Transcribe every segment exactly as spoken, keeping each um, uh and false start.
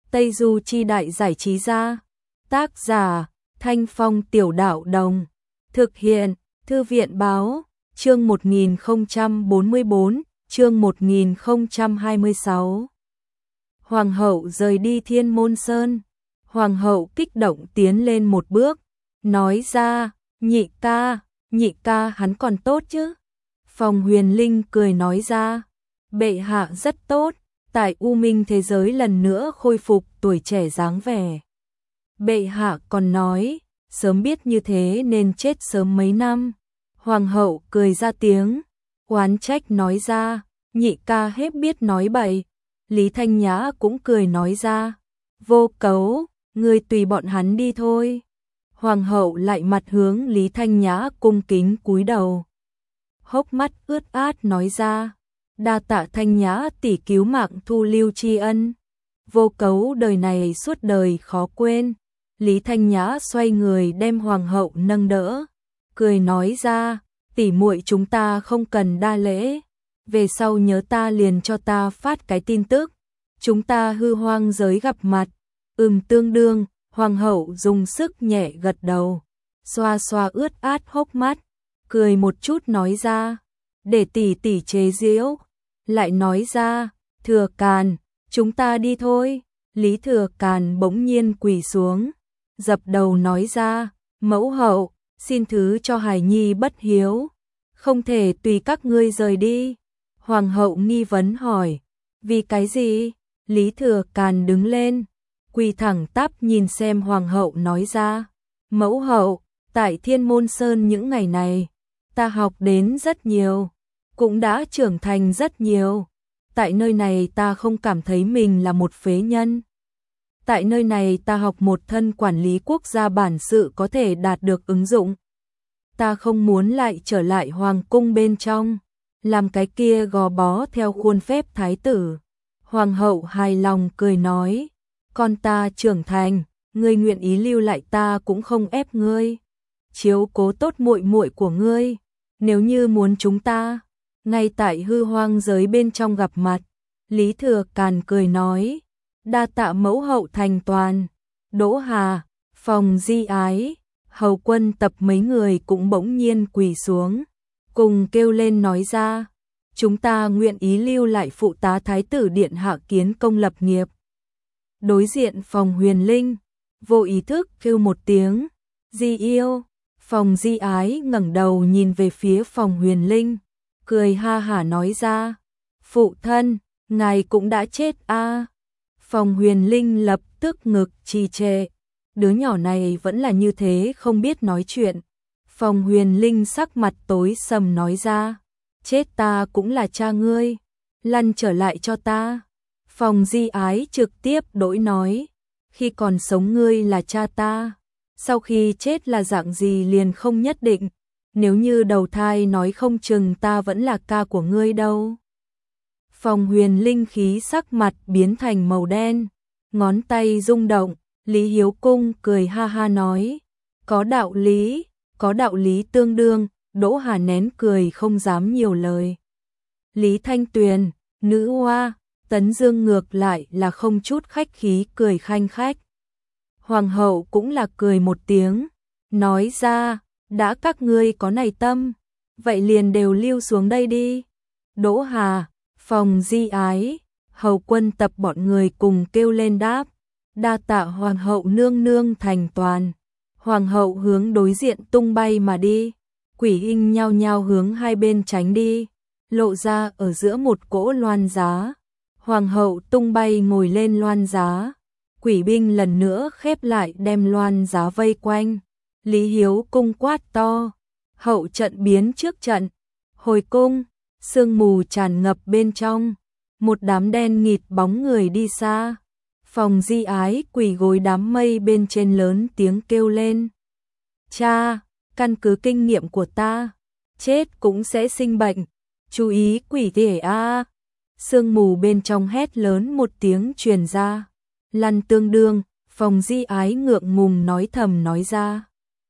Tây Du Chi Đại Giải Trí Gia. Tác giả Thanh Phong Tiểu Đạo Đồng. Thực hiện Thư viện Báo. Chương một nghìn không trăm bốn mươi bốn, chương một nghìn không trăm hai mươi sáu. Hoàng hậu rời đi Thiên Môn Sơn. Hoàng hậu kích động tiến lên một bước, nói ra, nhị ca, nhị ca hắn còn tốt chứ? Phòng Huyền Linh cười nói ra, bệ hạ rất tốt, tại U Minh thế giới lần nữa khôi phục tuổi trẻ dáng vẻ. Bệ hạ còn nói, sớm biết như thế nên chết sớm mấy năm. Hoàng hậu cười ra tiếng, oán trách nói ra, nhị ca hết biết nói bậy. Lý Thanh Nhã cũng cười nói ra, Vô Cấu, ngươi tùy bọn hắn đi thôi. Hoàng hậu lại mặt hướng Lý Thanh Nhã cung kính cúi đầu, hốc mắt ướt át nói ra, đa tạ Thanh Nhã tỷ cứu mạng thu lưu tri ân. Vô Cấu đời này suốt đời khó quên. Lý Thanh Nhã xoay người đem hoàng hậu nâng đỡ, cười nói ra, tỷ muội chúng ta không cần đa lễ, về sau nhớ ta liền cho ta phát cái tin tức, chúng ta hư hoang giới gặp mặt. Ừm tương đương. Hoàng hậu dùng sức nhẹ gật đầu, xoa xoa ướt át hốc mắt, cười một chút nói ra, để tỷ tỷ chế giễu. Lại nói ra, Thừa Càn, chúng ta đi thôi. Lý Thừa Càn bỗng nhiên quỳ xuống, dập đầu nói ra, mẫu hậu, xin thứ cho hài nhi bất hiếu, không thể tùy các ngươi rời đi. Hoàng hậu nghi vấn hỏi, vì cái gì? Lý Thừa Càn đứng lên, quỳ thẳng tắp nhìn xem hoàng hậu nói ra, mẫu hậu, tại Thiên Môn Sơn những ngày này, ta học đến rất nhiều, cũng đã trưởng thành rất nhiều. Tại nơi này ta không cảm thấy mình là một phế nhân. Tại nơi này ta học một thân quản lý quốc gia bản sự có thể đạt được ứng dụng. Ta không muốn lại trở lại hoàng cung bên trong, làm cái kia gò bó theo khuôn phép thái tử. Hoàng hậu hài lòng cười nói, con ta trưởng thành, ngươi nguyện ý lưu lại ta cũng không ép ngươi. Chiếu cố tốt muội muội của ngươi, nếu như muốn chúng ta ngay tại hư hoang giới bên trong gặp mặt. Lý Thừa Càn cười nói, đa tạ mẫu hậu thành toàn. Đỗ Hà, Phòng Di Ái, Hầu Quân Tập mấy người cũng bỗng nhiên quỳ xuống, cùng kêu lên nói ra, chúng ta nguyện ý lưu lại phụ tá thái tử điện hạ kiến công lập nghiệp. Đối diện Phòng Huyền Linh, vô ý thức kêu một tiếng, Di yêu. Phòng Di Ái ngẩng đầu nhìn về phía Phòng Huyền Linh, cười ha hả nói ra, phụ thân, ngài cũng đã chết a. À. Phòng Huyền Linh lập tức ngực trì trệ, đứa nhỏ này vẫn là như thế không biết nói chuyện. Phòng Huyền Linh sắc mặt tối sầm nói ra, chết ta cũng là cha ngươi, lăn trở lại cho ta. Phòng Di Ái trực tiếp đổi nói, khi còn sống ngươi là cha ta, sau khi chết là dạng gì liền không nhất định, nếu như đầu thai nói không chừng ta vẫn là ca của ngươi đâu. Phòng Huyền Linh khí sắc mặt biến thành màu đen, ngón tay rung động. Lý Hiếu Cung cười ha ha nói, có đạo lý, có đạo lý tương đương. Đỗ Hà nén cười không dám nhiều lời. Lý Thanh Tuyền, nữ hoa, Tấn Dương ngược lại là không chút khách khí cười khanh khách. Hoàng hậu cũng là cười một tiếng, nói ra, đã các ngươi có này tâm, vậy liền đều lưu xuống đây đi. Đỗ Hà, Phòng Di Ái, Hầu Quân Tập bọn người cùng kêu lên đáp, đa tạ hoàng hậu nương nương thành toàn. Hoàng hậu hướng đối diện tung bay mà đi, quỷ hình nhao nhao hướng hai bên tránh đi, lộ ra ở giữa một cỗ loan giá. Hoàng hậu tung bay ngồi lên loan giá, quỷ binh lần nữa khép lại đem loan giá vây quanh. Lý Hiếu Cung quát to, hậu trận biến trước trận, hồi cung. Sương mù tràn ngập bên trong, một đám đen nghịt bóng người đi xa. Phòng Di Ái quỳ gối đám mây bên trên lớn tiếng kêu lên, cha, căn cứ kinh nghiệm của ta, chết cũng sẽ sinh bệnh, chú ý quỷ thể a. Sương mù bên trong hét lớn một tiếng truyền ra, lăn tương đương. Phòng Di Ái ngượng ngùng nói thầm nói ra,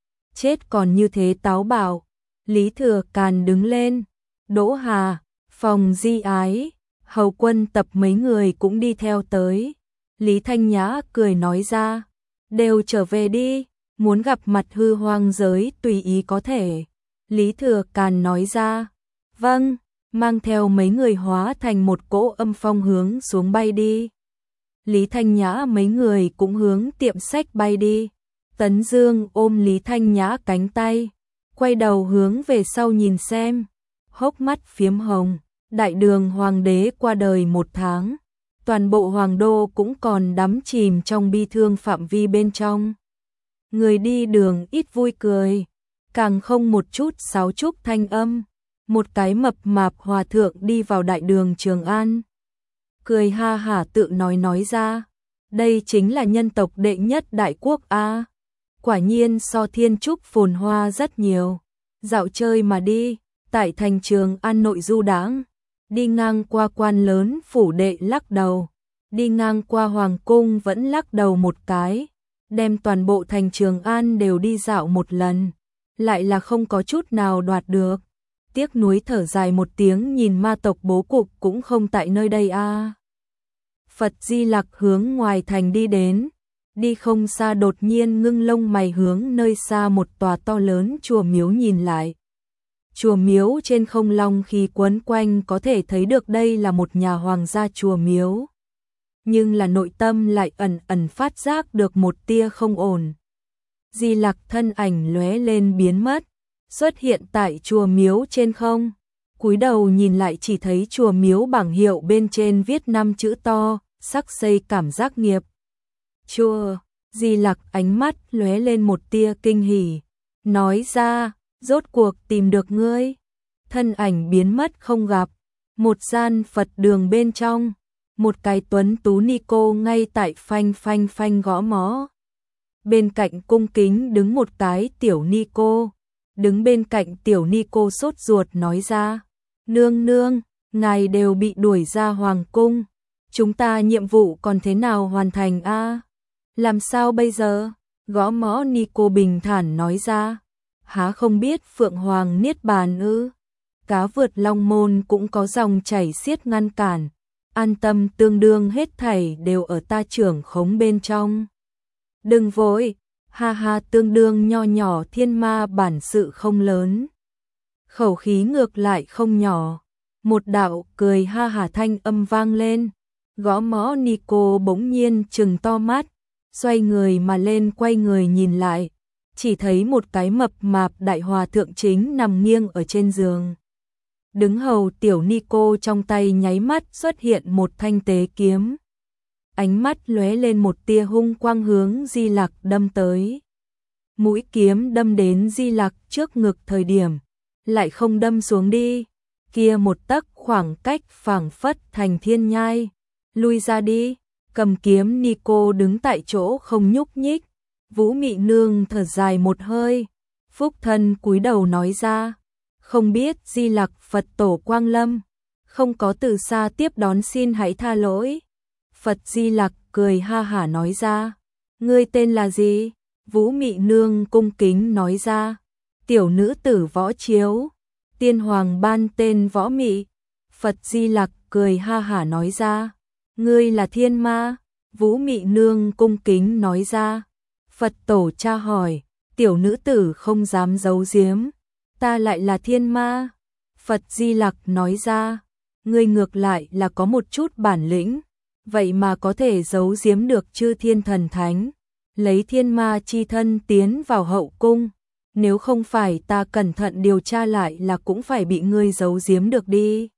chết còn như thế táo bạo. Lý Thừa Càn đứng lên, Đỗ Hà, Phòng Di Ái, Hầu Quân Tập mấy người cũng đi theo tới. Lý Thanh Nhã cười nói ra, đều trở về đi, muốn gặp mặt hư hoang giới tùy ý có thể. Lý Thừa Càn nói ra, vâng, mang theo mấy người hóa thành một cỗ âm phong hướng xuống bay đi. Lý Thanh Nhã mấy người cũng hướng tiệm sách bay đi. Tấn Dương ôm Lý Thanh Nhã cánh tay, quay đầu hướng về sau nhìn xem, hốc mắt phiếm hồng. Đại đường hoàng đế qua đời một tháng, toàn bộ hoàng đô cũng còn đắm chìm trong bi thương phạm vi bên trong. Người đi đường ít vui cười, càng không một chút sáo trúc thanh âm. Một cái mập mạp hòa thượng đi vào đại đường Trường An, cười ha hả tự nói nói ra, đây chính là nhân tộc đệ nhất đại quốc a. Quả nhiên so thiên trúc phồn hoa rất nhiều. Dạo chơi mà đi, tại thành Trường An nội du đãng, đi ngang qua quan lớn phủ đệ lắc đầu, đi ngang qua hoàng cung vẫn lắc đầu một cái, đem toàn bộ thành Trường An đều đi dạo một lần, lại là không có chút nào đoạt được. Tiếc nuối thở dài một tiếng, nhìn ma tộc bố cục cũng không tại nơi đây a. Phật Di Lặc hướng ngoài thành đi đến, đi không xa đột nhiên ngưng lông mày hướng nơi xa một tòa to lớn chùa miếu nhìn lại. Chùa miếu trên không long khi quấn quanh, có thể thấy được đây là một nhà hoàng gia chùa miếu. Nhưng là nội tâm lại ẩn ẩn phát giác được một tia không ổn. Di Lặc thân ảnh lóe lên biến mất, xuất hiện tại chùa miếu trên không. Cúi đầu nhìn lại chỉ thấy chùa miếu bảng hiệu bên trên viết năm chữ to, sắc xây cảm giác nghiệp. Chùa, Di Lặc ánh mắt lóe lên một tia kinh hỉ, nói ra, rốt cuộc tìm được ngươi. Thân ảnh biến mất không gặp, một gian Phật đường bên trong, một cái tuấn tú ni cô ngay tại phanh phanh phanh gõ mõ. Bên cạnh cung kính đứng một cái tiểu ni cô, đứng bên cạnh tiểu ni cô sốt ruột nói ra, nương nương, ngài đều bị đuổi ra hoàng cung, chúng ta nhiệm vụ còn thế nào hoàn thành a? Làm sao bây giờ? Gõ mõ ni cô bình thản nói ra, há không biết Phượng Hoàng niết bàn ư? Cá vượt long môn cũng có dòng chảy xiết ngăn cản, an tâm, tương đương hết thảy đều ở ta trưởng khống bên trong. Đừng vội, ha ha, tương đương nho nhỏ thiên ma bản sự không lớn. Khẩu khí ngược lại không nhỏ. Một đạo cười ha hả thanh âm vang lên. Gõ mõ ni cô bỗng nhiên trừng to mắt, xoay người mà lên, quay người nhìn lại, chỉ thấy một cái mập mạp đại hòa thượng chính nằm nghiêng ở trên giường. Đứng hầu tiểu ni cô trong tay nháy mắt xuất hiện một thanh tế kiếm. Ánh mắt lóe lên một tia hung quang hướng Di Lặc đâm tới. Mũi kiếm đâm đến Di Lặc trước ngực thời điểm, lại không đâm xuống đi. Kia một tấc khoảng cách phảng phất thành thiên nhai. Lui ra đi, cầm kiếm ni cô đứng tại chỗ không nhúc nhích. Vũ Mị Nương thở dài một hơi, phúc thân cúi đầu nói ra, không biết Di Lặc Phật tổ quang lâm, không có từ xa tiếp đón, xin hãy tha lỗi. Phật Di Lặc cười ha hả nói ra, ngươi tên là gì? Vũ Mị Nương cung kính nói ra, tiểu nữ tử Võ Chiếu, tiên hoàng ban tên Võ Mị. Phật Di Lặc cười ha hả nói ra, ngươi là thiên ma? Vũ Mị Nương cung kính nói ra, Phật tổ tra hỏi, tiểu nữ tử không dám giấu giếm, ta lại là thiên ma. Phật Di Lặc nói ra, ngươi ngược lại là có một chút bản lĩnh, vậy mà có thể giấu giếm được chư thiên thần thánh, lấy thiên ma chi thân tiến vào hậu cung, nếu không phải ta cẩn thận điều tra lại là cũng phải bị ngươi giấu giếm được đi.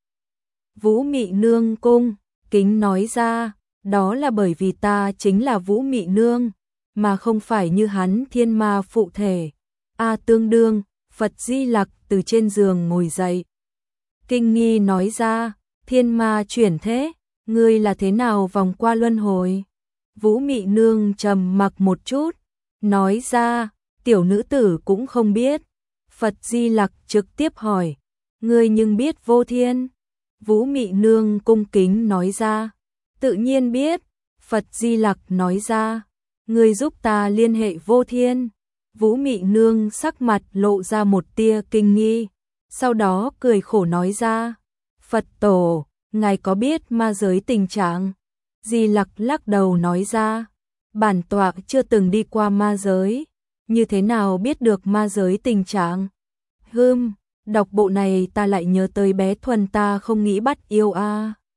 Vũ Mị Nương cung kính nói ra, đó là bởi vì ta chính là Vũ Mị Nương, mà không phải như hắn thiên ma phụ thể. A tương đương, Phật Di Lặc từ trên giường ngồi dậy. Kinh nghi nói ra, thiên ma chuyển thế, ngươi là thế nào vòng qua luân hồi? Vũ Mị Nương trầm mặc một chút, nói ra, tiểu nữ tử cũng không biết. Phật Di Lặc trực tiếp hỏi, ngươi nhưng biết Vô Thiên? Vũ Mị Nương cung kính nói ra, tự nhiên biết. Phật Di Lặc nói ra, ngươi giúp ta liên hệ Vô Thiên. Vũ Mị Nương sắc mặt lộ ra một tia kinh nghi, sau đó cười khổ nói ra, Phật tổ, ngài có biết ma giới tình trạng? Di Lặc lắc đầu nói ra, bản tọa chưa từng đi qua ma giới, như thế nào biết được ma giới tình trạng? Hừm, đọc bộ này ta lại nhớ tới bé Thuần ta không nghĩ bắt yêu a.